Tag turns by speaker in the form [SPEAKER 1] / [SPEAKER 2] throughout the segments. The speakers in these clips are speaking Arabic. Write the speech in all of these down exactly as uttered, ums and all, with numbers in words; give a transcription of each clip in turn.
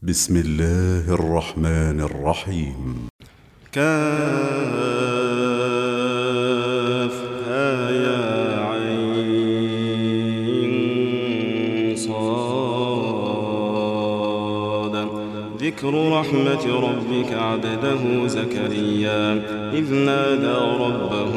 [SPEAKER 1] بسم الله الرحمن الرحيم.
[SPEAKER 2] كافها يا عين صاد. ذكر رحمة ربك عبده زكريا إذ نادى ربه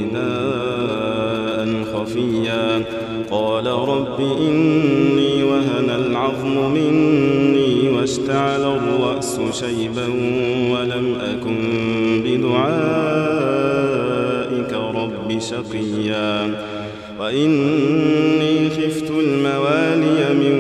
[SPEAKER 2] نداء خفيا قال رب إني وهن العظم مني واشتعل الرأس شيبا ولم أكن بدعائك رب شقيا وإني خفت الموالي من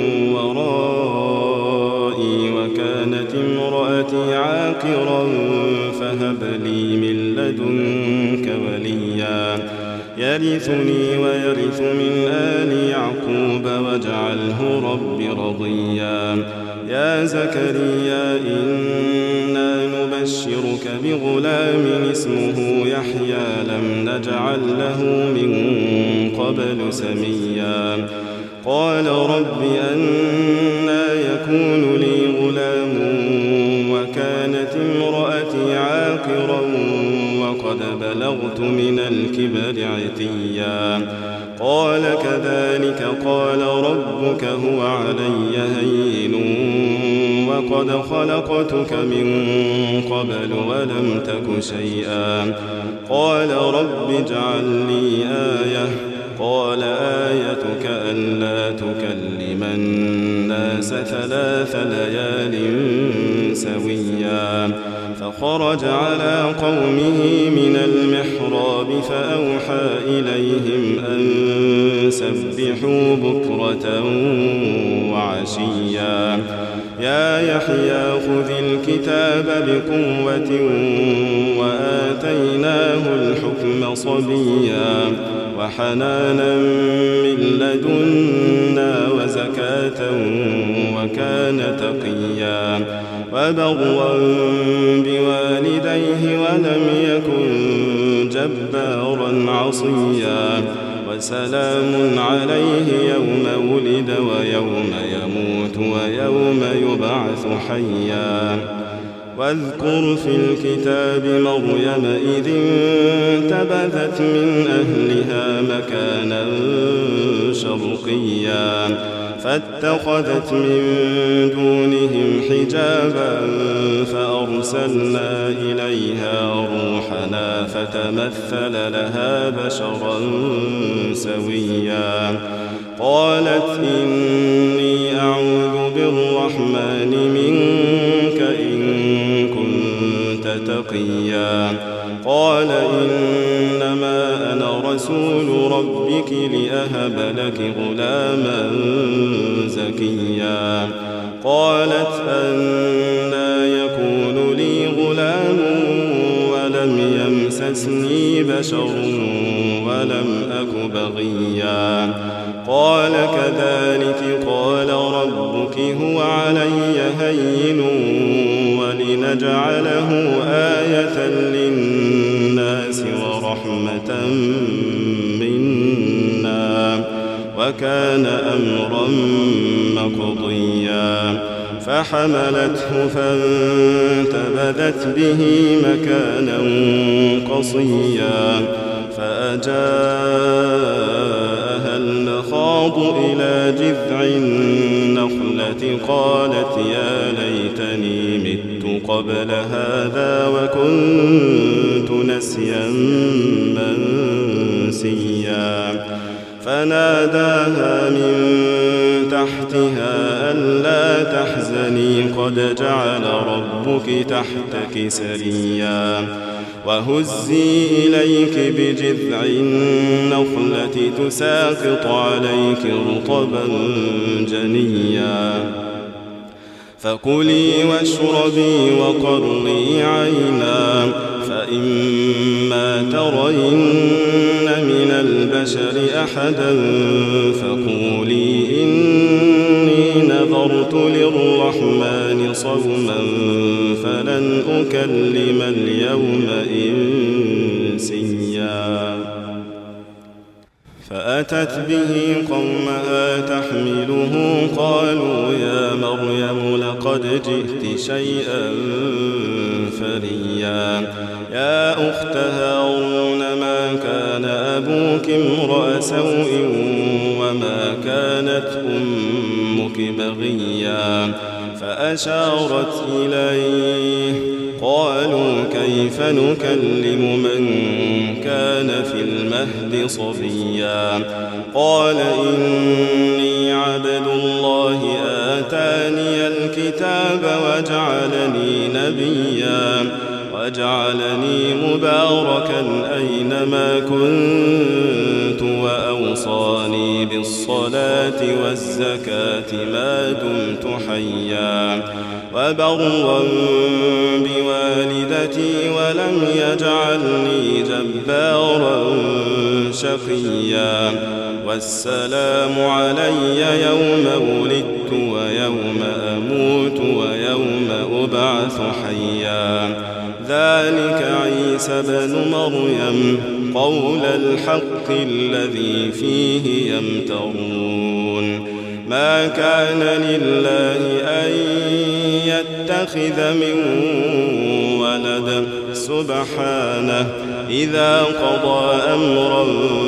[SPEAKER 2] ورائي وكانت امرأتي عاقرا فهب لي من لدنك وليا يرثني ويرث من آل يعقوب واجعله رب رضيا. يا زكريا إنا نبشرك بغلام اسمه يحيى لم نجعل له من قبل سميا قال رب أنى يكون لي غلام وكانت امرأتي عاقرا وقد بلغت من الكبر عتيا قال كذلك قال ربك هو علي هين وقد خلقتك من قبل ولم تك شيئا قال رب اجعل لي آية قال آيتك ألا تكلم الناس ثلاث ليال سويا فخرج على قومه من المحراب فأوحى إليهم أن سبحوا بكرة وعشيا يا يحيى خذ الكتاب بقوة وآتيناه الحكم صبيا وحنانا من لدنا وزكاة وكان تقيا وبرا بوالديه ولم يكن جبارا عصيا وسلام عليه يوم ولد ويوم يموت ويوم يبعث حيا واذكر في الكتاب مريم إذ انتبذت من أهلها مكانا شرقيا فاتخذت من دونهم حجابا فأرسلنا إليها روحنا فتمثل لها بشرا سويا قالت إني أعوذ بالرحمن منك إن كنت تقيا قال إنما أنا رسول ربك لأهب لك غلاما زكيا قالت أنى يكون لي غلام ولم يمسسني بشر ولم أك بغيا قال كذلك قال ربك هو علي هين ولنجعله آية للناس ورحمة منا وكان أمرا مقضيا فحملته فانتبذت به مكانا قصيا فأجاءها المخاض إلى جذع النخلة قالت يا ليتني مت قبل هذا وكنت نسيا منسيا فناداها من تحتها ألا تحزني قد جعل ربك تحتك سريا وهزي إليك بجذع النخلة تساقط عليك رطبا جنيا فكلي واشربي وقري عينا فإما ترين من البشر أحدا فقولي إني نذرت للرحمن صوما فلن أكلم اليوم إنسيا فأتت به قومها تحمله قالوا يا مريم لقد جئت شيئا فريا يا أخت هارون ما كان أبوك امرأ سوء وما كانت أمك بغيا فأشارت إليه قالوا كيف نكلم من كان في المهد صبيا قال إني عبد الله آتاني الكتاب وجعلني نبيا وجعلني مباركا أينما كنت وأوصاني بالصلاة والزكاة ما دمت حيا وبرا بوالدتي ولم يجعلني جبارا شقيا والسلام علي يوم ولدت ويوم أموت ويوم أبعث حيا ذلك عيسى بن مريم قول الحق الذي فيه يمترون ما كان لله أن يتخذ من ولد سبحانه إذا قضى أمرا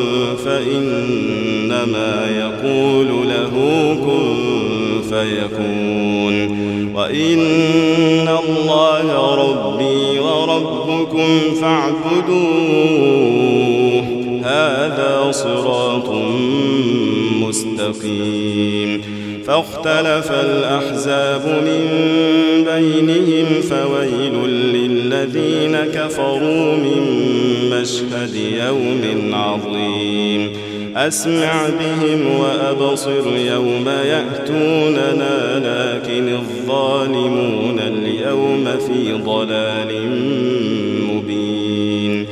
[SPEAKER 2] فإنما يقول له كن فيكون وإن الله ربي وربكم فاعبدوه هذا صراط مستقيم فاختلف الأحزاب من بينهم فويل للذين كفروا من مشهد يوم عظيم أسمع بهم وأبصر يوم يأتوننا لكن الظالمون اليوم في ضلال مبين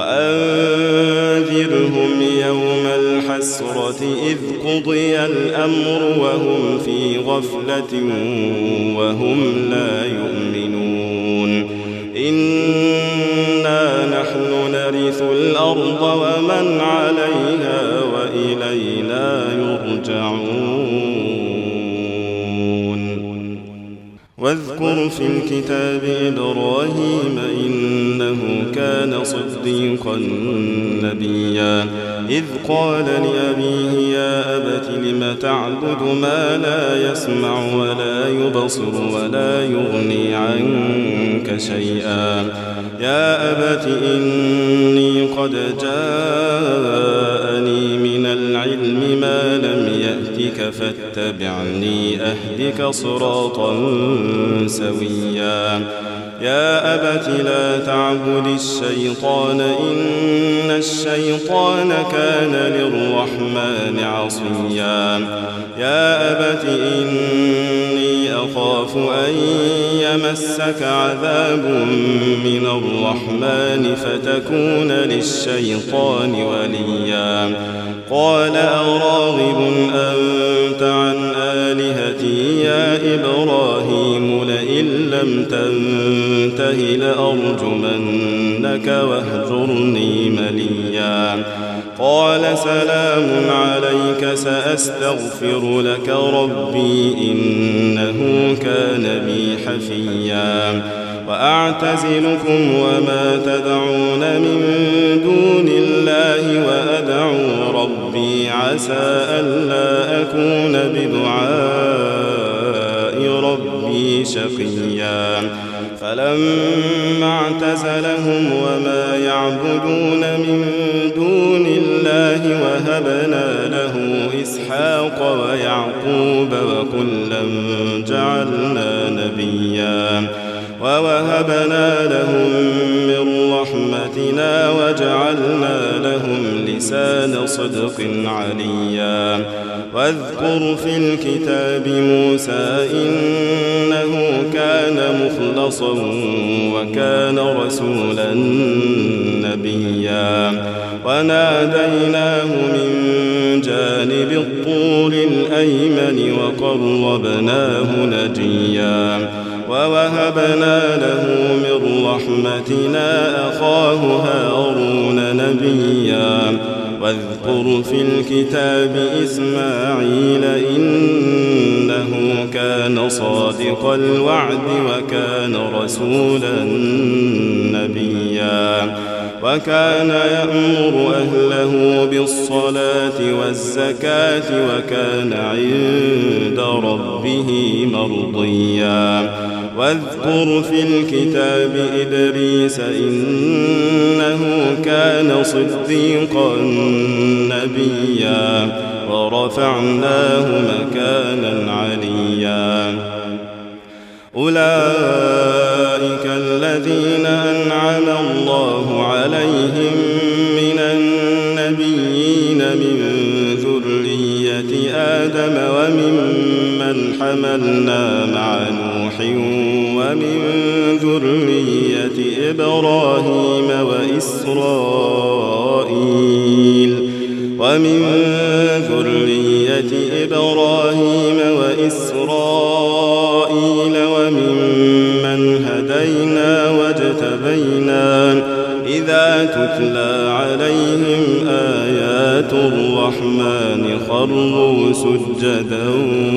[SPEAKER 2] وأنذرهم يوم الحسرة إذ قضي الأمر وهم في غفلة وهم لا يؤمنون إنا نحن نرث الأرض ومن عليها وإلينا يرجعون واذكر في الكتاب إبراهيم إنه كان صديقا نبيا إذ قال لأبيه يا أبت لم تعبد ما لا يسمع ولا يبصر ولا يغني عنك شيئا يا أبت إني قد جاءني من العلم ما لم يأتك فاتبعني أهدك صراطا سويا يا أبت لا تعبد الشيطان إن الشيطان كان للرحمن عصيا يا أبت إني أخاف أن يمسك عذاب من الرحمن فتكون للشيطان وليا قال أراغب أنت عن آلهتي يا إبراهيم لئن لم تنته لأرجمنك واهجرني مليا قال سلام عليك سأستغفر لك ربي إنه كان بي حفيا وأعتزلكم وما تدعون من دون الله وأدعو ربي عسى ألا أكون بدعاء ربي شقيا فلما اعتزلهم وما يعبدون من دون الله وهبنا له إسحاق ويعقوب وكلا جعلنا نبيا ووهبنا لهم من رحمتنا وجعلنا لهم لسان صدق عليا واذكر في الكتاب موسى إنه كان مخلصا وكان رسولا نبيا وناديناه من جانب الطور الأيمن وقربناه نجيا ووهبنا له من رحمتنا أخاه هارون نبيا واذكر في الكتاب إسماعيل إنه كان صادق الوعد وكان رسولا نبيا وكان يأمر أهله بالصلاة والزكاة وكان عند ربه مرضيا واذكر في الكتاب إدريس إنه كان صديقا نبيا ورفعناه مكانا عليا أولئك الذين أنعم الله عليهم من النبيين من ذرية آدم وممن حملنا مع نوح ومن ذرية إبراهيم وإسرائيل ومن ذرية إبراهيم وإسرائيل وممن هدينا واجتبينا إذا تتلى عليهم آيات الرحمن خروا سجدا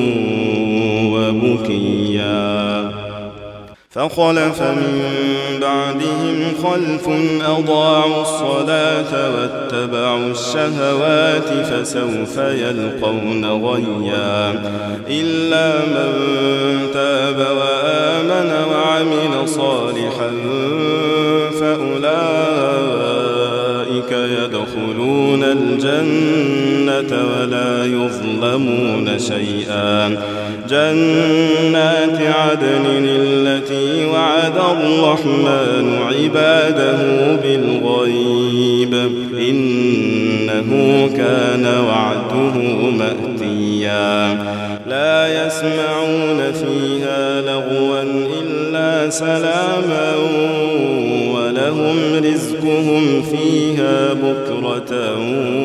[SPEAKER 2] وبكيا فخلف من بعدهم خلف أضاعوا الصلاة واتبعوا الشهوات فسوف يلقون غيا إلا من تاب وآمن وعمل صالحا فأولئك يدخلون الجنة ولا يظلمون شيئا جنات عدن التي وعد الرحمن عباده بالغيب إنه كان وعده مأتيا لا يسمعون فيها لغوا إلا سلاما ولهم رزقهم فيها بكرة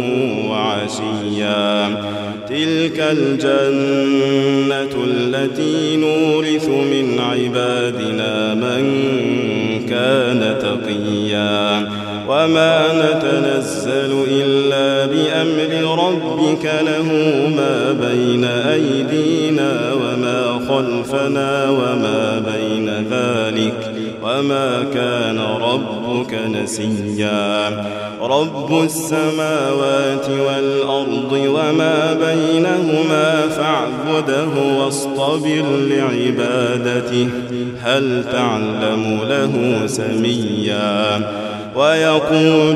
[SPEAKER 2] وعشيا تلك الجنة التي نورث من عبادنا من كان تقيا وما نتنزل إلا بأمر ربك له ما بين أيدينا وما خلفنا وما بين ذلك وما كان ربك نسيا رب السماوات والأرض وما بينهما فاعبده واصطبر لعبادته هل تعلم له سميا ويقول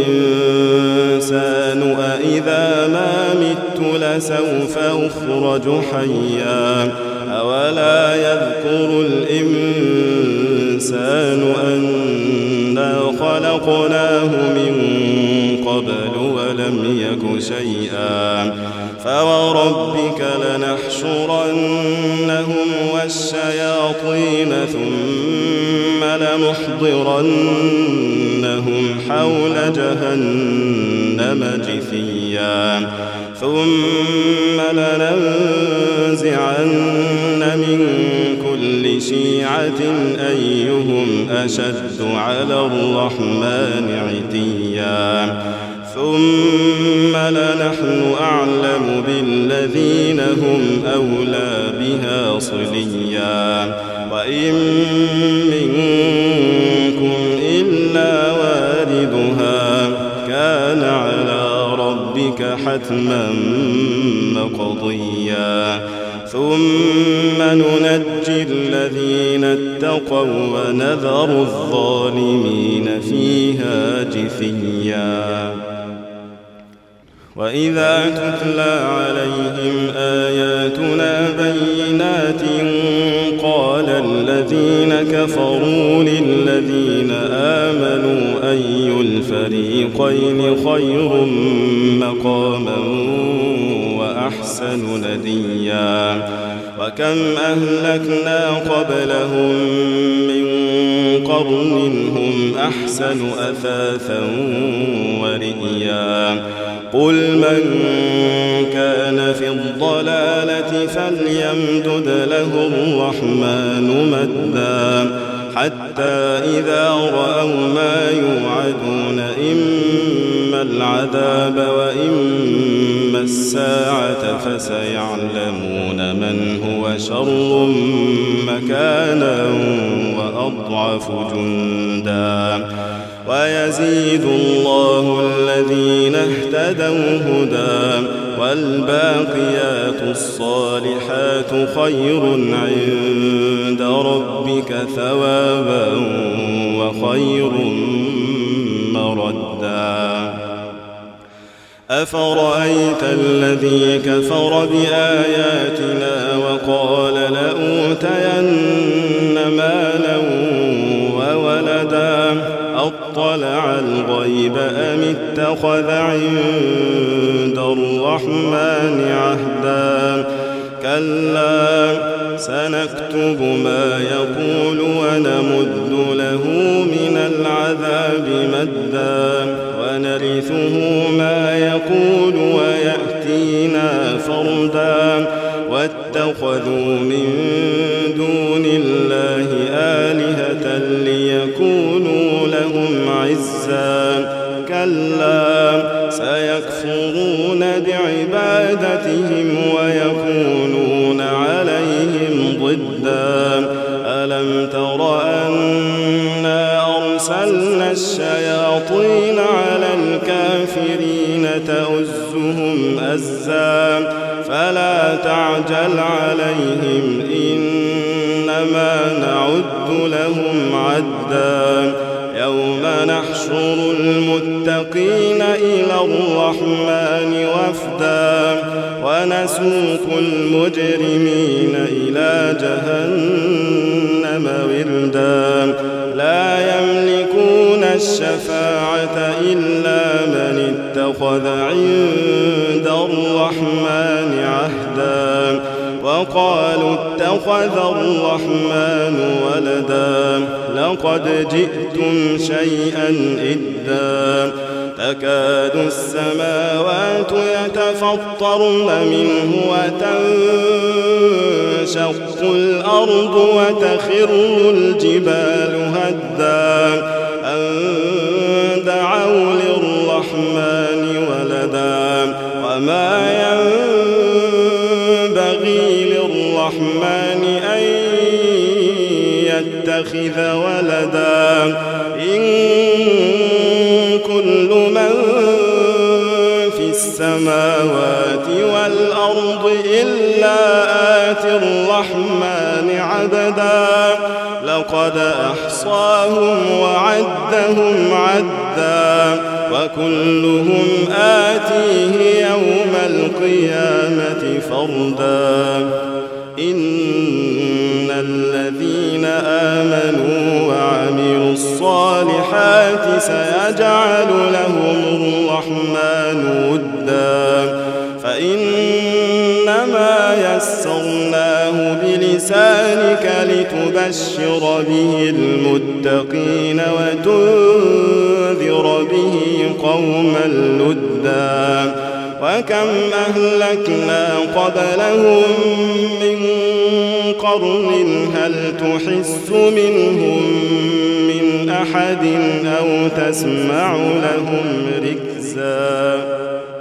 [SPEAKER 2] الإنسان أإذا ما مت لسوف أخرج حيا أولا يذكر الإنسان أنا خلقناه من قبل ولم يك شيئا فوربك لنحشرنهم والشياطين ثم لنحضرنهم حول جهنم جثيا ثم لننزعن من كل شيعة أيهم أشد على الرحمن عتيا ثم لنحن أعلم بالذين هم أولى بها صليا وإن منكم إلا واردها كان على ربك حتما مقضيا ثم ننجي الذين اتقوا ونذر الظالمين فيها جثيا وإذا تتلى عليهم آياتنا بينات قال الذين كفروا للذين آمنوا أي الفريقين خير مقاما وأحسن نديا وكم أهلكنا قبلهم من قرن هم أحسن أثاثا ورئيا قل من كان في الضلالة فليمدد له الرحمن مدا حتى إذا رأوا ما يوعدون إما إما العذاب وإما الساعة فسيعلمون من هو شر مكانا وأضعف جندا ويزيد الله الذين اهتدوا هدى والباقيات الصالحات خير عند ربك ثوابا وخير مردا أفرأيت الذي كفر بآياتنا وقال لأوتين مالا وولدا أطلع الغيب أم اتخذ عند الرحمن عهدا كلا سنكتب ما يقول ونمد له من العذاب مدا ونرثه ما يقول ويأتينا فردا واتخذوا من دون الله آلهة ليكونوا لهم عزا كلا سيكفرون بعبادتهم ويكونون عليهم ضدا ألم تر أنا أرسلنا الشياطين على الكافرين تؤزهم أزا فلا تعجل عليهم إنما نعد لهم عدا يوم نحشر المتقين إلى الرحمن وفدا ونسوق المجرمين إلى جهنم وردا لا يملكون الشفاعة إلا من اتخذ عند الرحمن عهدا وقالوا اتخذ الرحمن ولدا لقد جئتم شيئا إدا تكاد السماوات يتفطرن منه وتنشق الأرض وتخر الجبال هدا أن دعوا للرحمن ولدا وما ينبغي للرحمن أن يتخذ ولدا إن كل من في السماوات والأرض إلا آتي الرحمن عبدا لقد أحصاهم وعدهم عدا وكلهم آتيه يوم القيامة فردا إن الذين آمنوا وعملوا الصالحات سيجعل لهم الرحمن ودا فإنما يسرناه بلسانك لتبشر به المتقين وتنذر به قوما لدا وكم أهلكنا قبلهم من قرن هل تحس منهم من أحد أو تسمع لهم ركزا.